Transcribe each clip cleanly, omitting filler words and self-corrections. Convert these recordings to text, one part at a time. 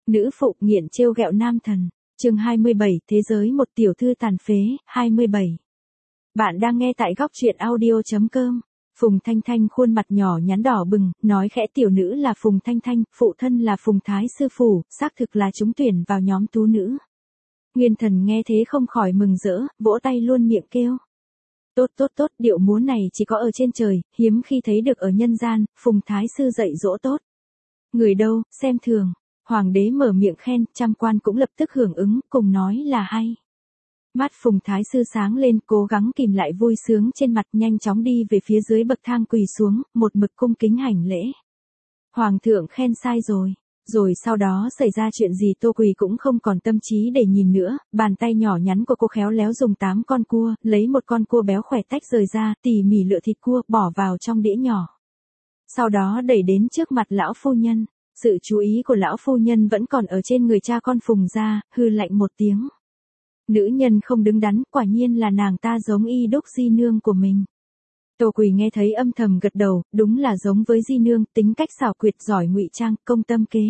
Nữ phụ nghiện trêu ghẹo nam thần. Chương 27, thế giới một tiểu thư tàn phế, 27. Bạn đang nghe tại góc truyện audio.com. Phùng Thanh Thanh khuôn mặt nhỏ nhắn đỏ bừng, nói khẽ tiểu nữ là Phùng Thanh Thanh, phụ thân là Phùng Thái Sư Phủ, xác thực là trúng tuyển vào nhóm tú nữ. Nguyên Thần nghe thế không khỏi mừng rỡ, vỗ tay luôn miệng kêu. Tốt, điệu múa này chỉ có ở trên trời, hiếm khi thấy được ở nhân gian, Phùng Thái Sư dạy dỗ tốt. Người đâu, xem thường. Hoàng đế mở miệng khen, trăm quan cũng lập tức hưởng ứng, cùng nói là hay. Mắt Phùng Thái Sư sáng lên, cố gắng kìm lại vui sướng trên mặt, nhanh chóng đi về phía dưới bậc thang quỳ xuống, một mực cung kính hành lễ. Hoàng thượng khen sai rồi. Rồi sau đó xảy ra chuyện gì Tô Quỳ cũng không còn tâm trí để nhìn nữa, bàn tay nhỏ nhắn của cô khéo léo dùng 8 con cua, lấy một con cua béo khỏe tách rời ra, tỉ mỉ lựa thịt cua, bỏ vào trong đĩa nhỏ. Sau đó đẩy đến trước mặt lão phu nhân. Sự chú ý của lão phu nhân vẫn còn ở trên người cha con Phùng gia, hừ lạnh một tiếng. Nữ nhân không đứng đắn, quả nhiên là nàng ta giống y đúc di nương của mình. Tô Quỳ nghe thấy âm thầm gật đầu, đúng là giống với di nương, tính cách xảo quyệt giỏi ngụy trang, công tâm kế.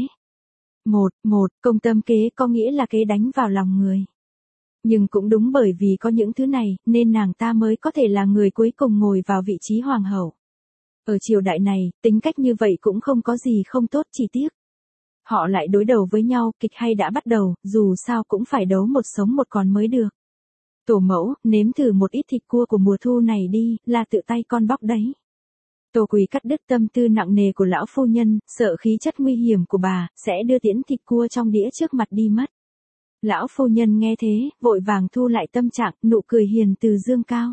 Công tâm kế có nghĩa là kế đánh vào lòng người. Nhưng cũng đúng bởi vì có những thứ này, nên nàng ta mới có thể là người cuối cùng ngồi vào vị trí hoàng hậu. Ở triều đại này, tính cách như vậy cũng không có gì không tốt, chỉ tiếc. Họ lại đối đầu với nhau, kịch hay đã bắt đầu, dù sao cũng phải đấu một sống một còn mới được. Tổ mẫu, nếm thử một ít thịt cua của mùa thu này đi, là tự tay con bóc đấy. Tô Quỳ cắt đứt tâm tư nặng nề của lão phu nhân, sợ khí chất nguy hiểm của bà, sẽ đưa tiễn thịt cua trong đĩa trước mặt đi mất. Lão phu nhân nghe thế, vội vàng thu lại tâm trạng, nụ cười hiền từ dương cao.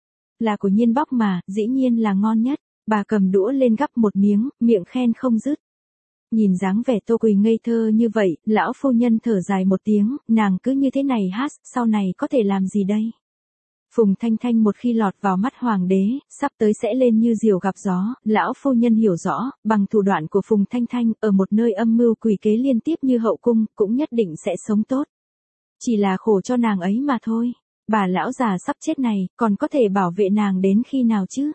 Là của Nhiên bóc mà, dĩ nhiên là ngon nhất. Bà cầm đũa lên gắp một miếng, miệng khen không dứt. Nhìn dáng vẻ Tô Quỳ ngây thơ như vậy, lão phu nhân thở dài một tiếng, nàng cứ như thế này hát, sau này có thể làm gì đây? Phùng Thanh Thanh một khi lọt vào mắt hoàng đế, sắp tới sẽ lên như diều gặp gió, lão phu nhân hiểu rõ, bằng thủ đoạn của Phùng Thanh Thanh, ở một nơi âm mưu quỷ kế liên tiếp như hậu cung, cũng nhất định sẽ sống tốt. Chỉ là khổ cho nàng ấy mà thôi. Bà lão già sắp chết này, còn có thể bảo vệ nàng đến khi nào chứ?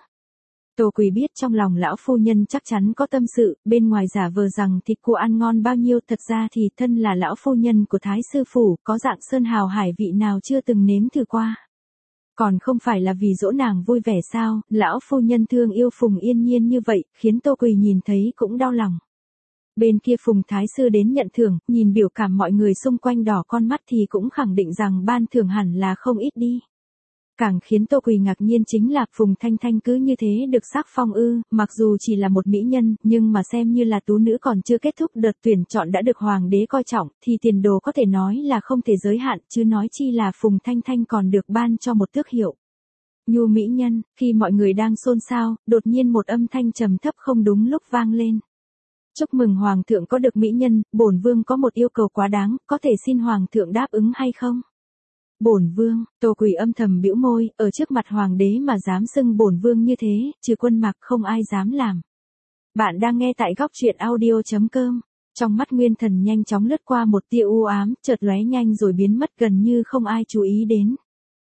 Tô Quỳ biết trong lòng lão phu nhân chắc chắn có tâm sự, bên ngoài giả vờ rằng thịt cua ăn ngon bao nhiêu, thật ra thì thân là lão phu nhân của Thái Sư Phủ, có dạng sơn hào hải vị nào chưa từng nếm thử qua. Còn không phải là vì dỗ nàng vui vẻ sao, lão phu nhân thương yêu Phùng Yên Nhiên như vậy, khiến Tô Quỳ nhìn thấy cũng đau lòng. Bên kia Phùng Thái Sư đến nhận thưởng, nhìn biểu cảm mọi người xung quanh đỏ con mắt thì cũng khẳng định rằng ban thưởng hẳn là không ít đi. Càng khiến Tô Quỳ ngạc nhiên chính là Phùng Thanh Thanh cứ như thế được sắc phong ư, mặc dù chỉ là một mỹ nhân, nhưng mà xem như là tú nữ còn chưa kết thúc đợt tuyển chọn đã được hoàng đế coi trọng, thì tiền đồ có thể nói là không thể giới hạn, chứ nói chi là Phùng Thanh Thanh còn được ban cho một tước hiệu. Nhu mỹ nhân, khi mọi người đang xôn xao, đột nhiên một âm thanh trầm thấp không đúng lúc vang lên. Chúc mừng hoàng thượng có được mỹ nhân, bổn vương có một yêu cầu quá đáng, có thể xin hoàng thượng đáp ứng hay không? Bổn vương, Tô Quỳ âm thầm bĩu môi, ở trước mặt hoàng đế mà dám xưng bổn vương như thế, trừ Quân Mạc không ai dám làm. Bạn đang nghe tại góc truyện audio.com. Trong mắt Nguyên Thần nhanh chóng lướt qua một tia u ám, chợt lóe nhanh rồi biến mất gần như không ai chú ý đến.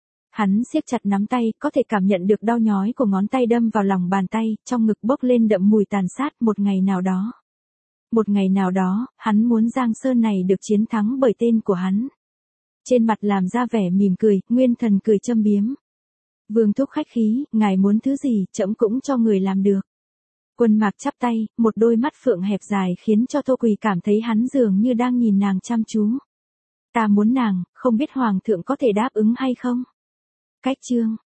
Hắn siết chặt nắm tay, có thể cảm nhận được đau nhói của ngón tay đâm vào lòng bàn tay, trong ngực bốc lên đậm mùi tàn sát. Một ngày nào đó, hắn muốn Giang Sơn này được chiến thắng bởi tên của hắn. Trên mặt làm ra vẻ mỉm cười, Nguyên Thần cười châm biếm. Vương thúc khách khí, ngài muốn thứ gì, trẫm cũng cho người làm được. Quân Mạc chắp tay, một đôi mắt phượng hẹp dài khiến cho Tô Quỳ cảm thấy hắn dường như đang nhìn nàng chăm chú. Ta muốn nàng, không biết hoàng thượng có thể đáp ứng hay không? Cách chương.